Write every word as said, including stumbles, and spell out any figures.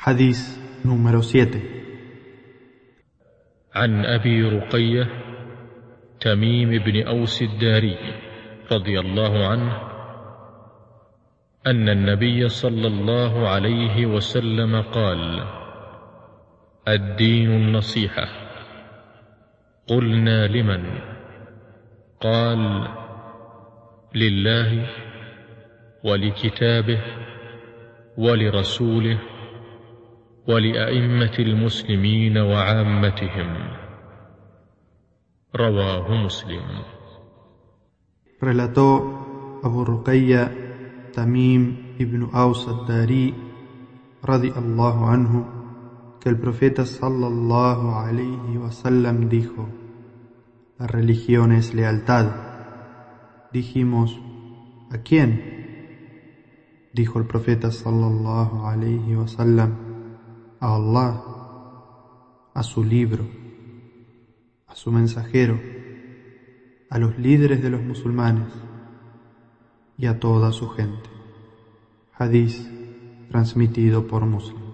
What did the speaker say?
Hadís número siete. عن أبي رقية تميم بن أوس الداري رضي الله عنه أن النبي صلى الله عليه وسلم قال: الدين النصيحة. قلنا: لمن؟ قال: لله ولكتابه ولرسوله ولأئمة المسلمين وعامتهم. رواه مسلم. Relató Abu Ruqayya Tamim ibn Aws al-Dari radiyallahu anhu que el profeta sallallahu alayhi wasallam dijo: la religión es lealtad. Dijimos: ¿a quién? Dijo el profeta sallallahu alayhi wasallam: a Allah, a su libro, a su mensajero, a los líderes de los musulmanes y a toda su gente. Hadís transmitido por Muslim.